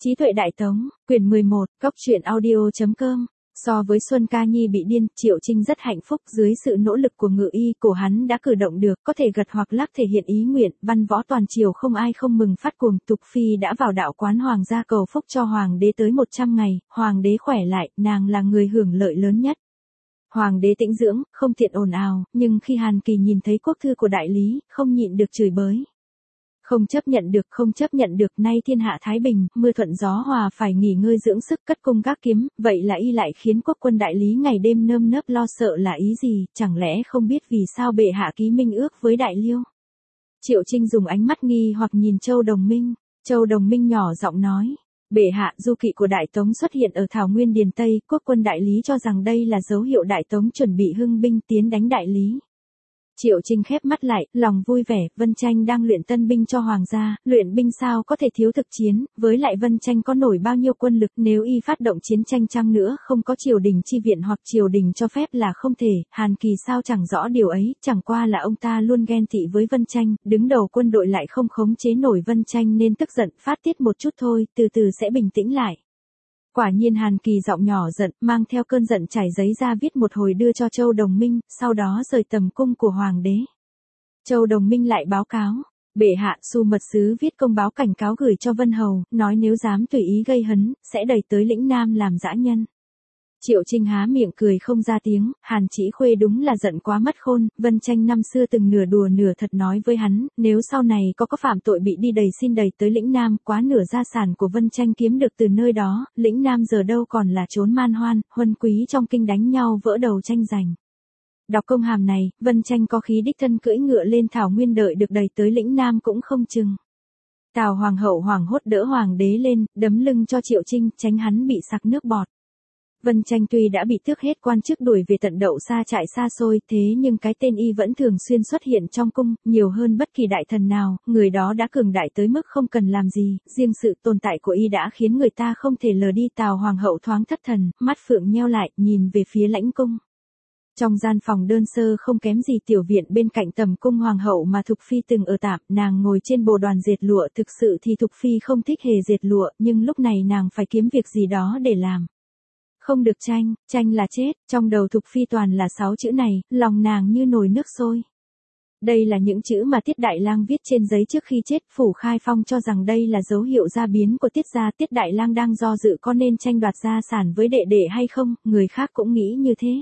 Trí tuệ Đại Tống, quyển 11, góc truyện audio.com. So với Xuân Ca Nhi bị điên, Triệu Trinh rất hạnh phúc dưới sự nỗ lực của Ngự Y, cổ hắn đã cử động được, có thể gật hoặc lắc thể hiện ý nguyện, văn võ toàn triều không ai không mừng phát cuồng. Tục Phi đã vào đạo quán hoàng gia cầu phúc cho hoàng đế tới 100 ngày, hoàng đế khỏe lại, nàng là người hưởng lợi lớn nhất. Hoàng đế tĩnh dưỡng, không tiện ồn ào, nhưng khi Hàn Kỳ nhìn thấy quốc thư của đại lý, không nhịn được chửi bới. Không chấp nhận được, nay thiên hạ thái bình, mưa thuận gió hòa, phải nghỉ ngơi dưỡng sức, cất cung gác kiếm, vậy là y lại khiến quốc quân đại lý ngày đêm nơm nớp lo sợ là ý gì, chẳng lẽ không biết vì sao bệ hạ ký minh ước với đại liêu. Triệu Trinh dùng ánh mắt nghi hoặc nhìn Châu Đồng Minh. Châu Đồng Minh nhỏ giọng nói, bệ hạ, du kỵ của Đại Tống xuất hiện ở Thảo Nguyên Điền Tây, quốc quân đại lý cho rằng đây là dấu hiệu Đại Tống chuẩn bị hưng binh tiến đánh đại lý. Triệu Trinh khép mắt lại, lòng vui vẻ, Vân Tranh đang luyện tân binh cho hoàng gia, luyện binh sao có thể thiếu thực chiến, với lại Vân Tranh có nổi bao nhiêu quân lực, nếu y phát động chiến tranh chăng nữa không có triều đình chi viện hoặc triều đình cho phép là không thể. Hàn Kỳ sao chẳng rõ điều ấy, chẳng qua là ông ta luôn ghen tị với Vân Tranh, đứng đầu quân đội lại không khống chế nổi Vân Tranh nên tức giận, phát tiết một chút thôi, từ từ sẽ bình tĩnh lại. Quả nhiên Hàn Kỳ giọng nhỏ giận, mang theo cơn giận trải giấy ra viết một hồi đưa cho Châu Đồng Minh, sau đó rời tầm cung của hoàng đế. Châu Đồng Minh lại báo cáo, bệ hạ, Su mật sứ viết công báo cảnh cáo gửi cho Vân Hầu, nói nếu dám tùy ý gây hấn, sẽ đẩy tới lĩnh Nam làm dã nhân. Triệu Trinh há miệng cười không ra tiếng, Hàn Chỉ Khuê đúng là giận quá mất khôn, Vân Tranh năm xưa từng nửa đùa nửa thật nói với hắn, nếu sau này có phạm tội bị đi đầy xin đầy tới lĩnh Nam, quá nửa gia sản của Vân Tranh kiếm được từ nơi đó, lĩnh Nam giờ đâu còn là trốn man hoan, huân quý trong kinh đánh nhau vỡ đầu tranh giành. Đọc công hàm này, Vân Tranh có khí đích thân cưỡi ngựa lên Thảo Nguyên đợi được đầy tới lĩnh Nam cũng không chừng. Tào Hoàng hậu hoảng hốt đỡ hoàng đế lên, đấm lưng cho Triệu Trinh, tránh hắn bị sặc nước bọt. Vân Tranh tuy đã bị tước hết quan chức đuổi về tận đậu xa trại xa xôi, thế nhưng cái tên y vẫn thường xuyên xuất hiện trong cung, nhiều hơn bất kỳ đại thần nào, người đó đã cường đại tới mức không cần làm gì, riêng sự tồn tại của y đã khiến người ta không thể lờ đi. Tào Hoàng hậu thoáng thất thần, mắt phượng nheo lại, nhìn về phía lãnh cung. Trong gian phòng đơn sơ không kém gì tiểu viện bên cạnh tầm cung hoàng hậu mà Thục Phi từng ở tạm, nàng ngồi trên bồ đoàn dệt lụa, thực sự thì Thục Phi không thích hề dệt lụa, nhưng lúc này nàng phải kiếm việc gì đó để làm. Không được tranh là chết, trong đầu Thục Phi toàn là 6 chữ này, lòng nàng như nồi nước sôi. Đây là những chữ mà Tiết Đại Lang viết trên giấy trước khi chết, Phủ Khai Phong cho rằng đây là dấu hiệu gia biến của Tiết gia. Tiết Đại Lang đang do dự có nên tranh đoạt gia sản với đệ đệ hay không, người khác cũng nghĩ như thế.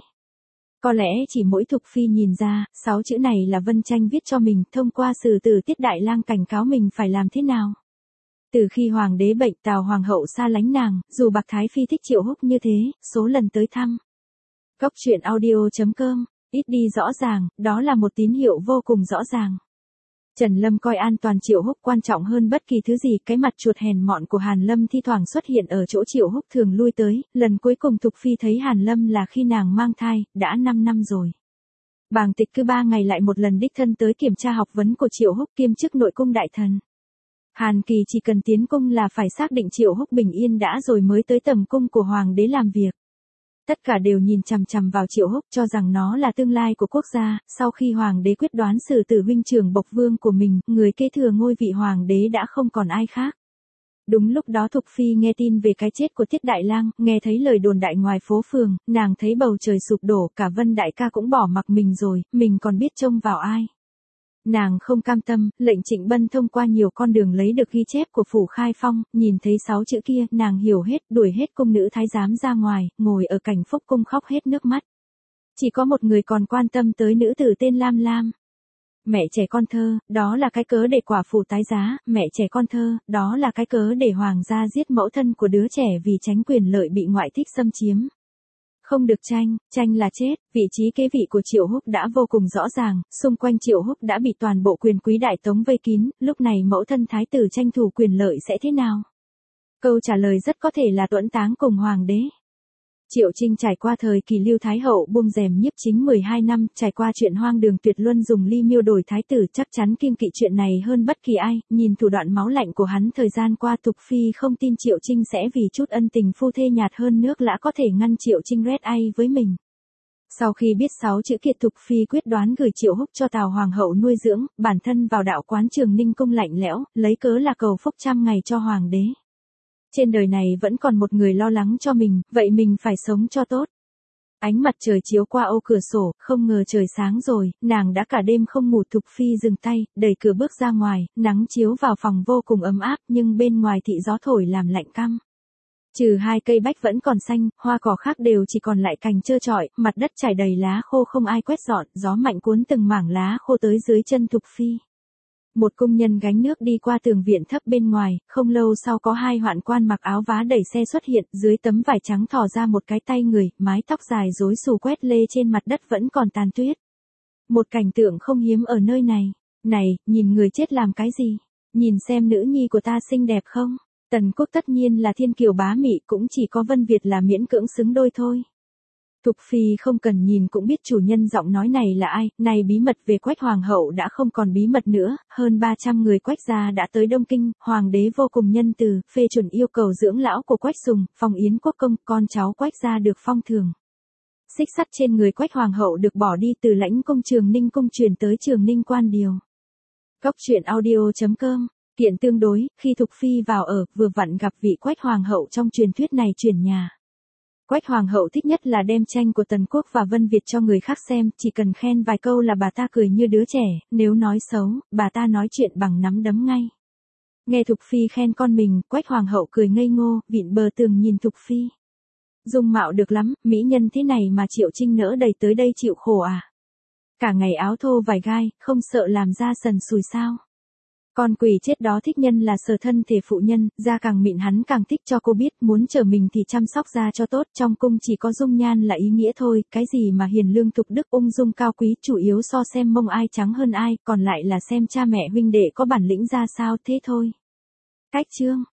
Có lẽ chỉ mỗi Thục Phi nhìn ra, 6 chữ này là Vân Tranh viết cho mình, thông qua sử từ Tiết Đại Lang cảnh cáo mình phải làm thế nào. Từ khi hoàng đế bệnh, Tào Hoàng hậu xa lánh nàng, dù Bạc Thái Phi thích Triệu Húc như thế, số lần tới thăm. Góc truyện audio.com, ít đi rõ ràng, đó là một tín hiệu vô cùng rõ ràng. Trần Lâm coi an toàn Triệu Húc quan trọng hơn bất kỳ thứ gì, cái mặt chuột hèn mọn của Hàn Lâm thi thoảng xuất hiện ở chỗ Triệu Húc thường lui tới, lần cuối cùng Thục Phi thấy Hàn Lâm là khi nàng mang thai, đã 5 năm rồi. Bàng Tịch cứ 3 ngày lại một lần đích thân tới kiểm tra học vấn của Triệu Húc kiêm chức nội cung đại thần. Hàn Kỳ chỉ cần tiến cung là phải xác định Triệu Húc bình yên đã rồi mới tới tầm cung của hoàng đế làm việc. Tất cả đều nhìn chằm chằm vào Triệu Húc cho rằng nó là tương lai của quốc gia, sau khi hoàng đế quyết đoán xử tử huynh trưởng Bộc Vương của mình, người kế thừa ngôi vị hoàng đế đã không còn ai khác. Đúng lúc đó Thục Phi nghe tin về cái chết của Tiết Đại Lang, nghe thấy lời đồn đại ngoài phố phường, nàng thấy bầu trời sụp đổ, cả Vân đại ca cũng bỏ mặc mình rồi, mình còn biết trông vào ai. Nàng không cam tâm, lệnh Trịnh Bân thông qua nhiều con đường lấy được ghi chép của Phủ Khai Phong, nhìn thấy 6 chữ kia, nàng hiểu hết, đuổi hết cung nữ thái giám ra ngoài, ngồi ở cảnh phúc cung khóc hết nước mắt. Chỉ có một người còn quan tâm tới nữ tử tên Lam Lam. Mẹ trẻ con thơ, đó là cái cớ để quả phụ tái giá, mẹ trẻ con thơ, đó là cái cớ để hoàng gia giết mẫu thân của đứa trẻ vì tránh quyền lợi bị ngoại thích xâm chiếm. Không được tranh là chết, vị trí kế vị của Triệu Húc đã vô cùng rõ ràng, xung quanh Triệu Húc đã bị toàn bộ quyền quý Đại Tống vây kín, lúc này mẫu thân thái tử tranh thủ quyền lợi sẽ thế nào? Câu trả lời rất có thể là tuẫn táng cùng hoàng đế. Triệu Trinh trải qua thời kỳ Lưu Thái Hậu buông rèm nhiếp chính 12 năm, trải qua chuyện hoang đường tuyệt luân dùng ly miêu đổi thái tử, chắc chắn kiêng kỵ chuyện này hơn bất kỳ ai, nhìn thủ đoạn máu lạnh của hắn thời gian qua, Thục Phi không tin Triệu Trinh sẽ vì chút ân tình phu thê nhạt hơn nước lã có thể ngăn Triệu Trinh red ai với mình. Sau khi biết 6 chữ kiệt, Thục Phi quyết đoán gửi Triệu Húc cho Tào Hoàng hậu nuôi dưỡng, bản thân vào đạo quán Trường Ninh cung lạnh lẽo, lấy cớ là cầu phúc 100 ngày cho hoàng đế. Trên đời này vẫn còn một người lo lắng cho mình, vậy mình phải sống cho tốt. Ánh mặt trời chiếu qua ô cửa sổ, không ngờ trời sáng rồi, nàng đã cả đêm không ngủ. Thục Phi dừng tay, đẩy cửa bước ra ngoài, nắng chiếu vào phòng vô cùng ấm áp, nhưng bên ngoài thị gió thổi làm lạnh căm. Trừ 2 cây bách vẫn còn xanh, hoa cỏ khác đều chỉ còn lại cành trơ trọi, mặt đất trải đầy lá khô không ai quét dọn, gió mạnh cuốn từng mảng lá khô tới dưới chân Thục Phi. Một công nhân gánh nước đi qua tường viện thấp bên ngoài, không lâu sau có 2 hoạn quan mặc áo vá đẩy xe xuất hiện, dưới tấm vải trắng thò ra một cái tay người, mái tóc dài rối xù quét lê trên mặt đất vẫn còn tàn tuyết. Một cảnh tượng không hiếm ở nơi này. Này, nhìn người chết làm cái gì? Nhìn xem nữ nhi của ta xinh đẹp không? Tần Quốc tất nhiên là thiên kiều bá mị, cũng chỉ có Vân Việt là miễn cưỡng xứng đôi thôi. Thục Phi không cần nhìn cũng biết chủ nhân giọng nói này là ai, này bí mật về Quách Hoàng hậu đã không còn bí mật nữa, hơn 300 người Quách gia đã tới Đông Kinh, Hoàng đế vô cùng nhân từ, phê chuẩn yêu cầu dưỡng lão của Quách Sùng, phong Yến Quốc công, con cháu Quách gia được phong thường. Xích sắt trên người Quách Hoàng hậu được bỏ đi từ Lãnh Cung Trường Ninh Cung truyền tới Trường Ninh Quan Điều. Góc truyện audio.com. Kiện tương đối, khi Thục Phi vào ở, vừa vặn gặp vị Quách Hoàng hậu trong truyền thuyết này chuyển nhà. Quách Hoàng hậu thích nhất là đem tranh của Tần Quốc và Vân Việt cho người khác xem, chỉ cần khen vài câu là bà ta cười như đứa trẻ, nếu nói xấu, bà ta nói chuyện bằng nắm đấm ngay. Nghe Thục Phi khen con mình, Quách Hoàng hậu cười ngây ngô, vịn bờ tường nhìn Thục Phi. Dung mạo được lắm, mỹ nhân thế này mà Triệu Trinh nỡ đẩy tới đây chịu khổ à? Cả ngày áo thô vài gai, không sợ làm da sần sùi sao? Con quỷ chết đó thích nhân là sờ thân thể phụ nhân, da càng mịn hắn càng thích cho cô biết, muốn trở mình thì chăm sóc da cho tốt, trong cung chỉ có dung nhan là ý nghĩa thôi, cái gì mà hiền lương thục đức ung dung cao quý, chủ yếu so xem mông ai trắng hơn ai, còn lại là xem cha mẹ huynh đệ có bản lĩnh ra sao thế thôi. Cách chương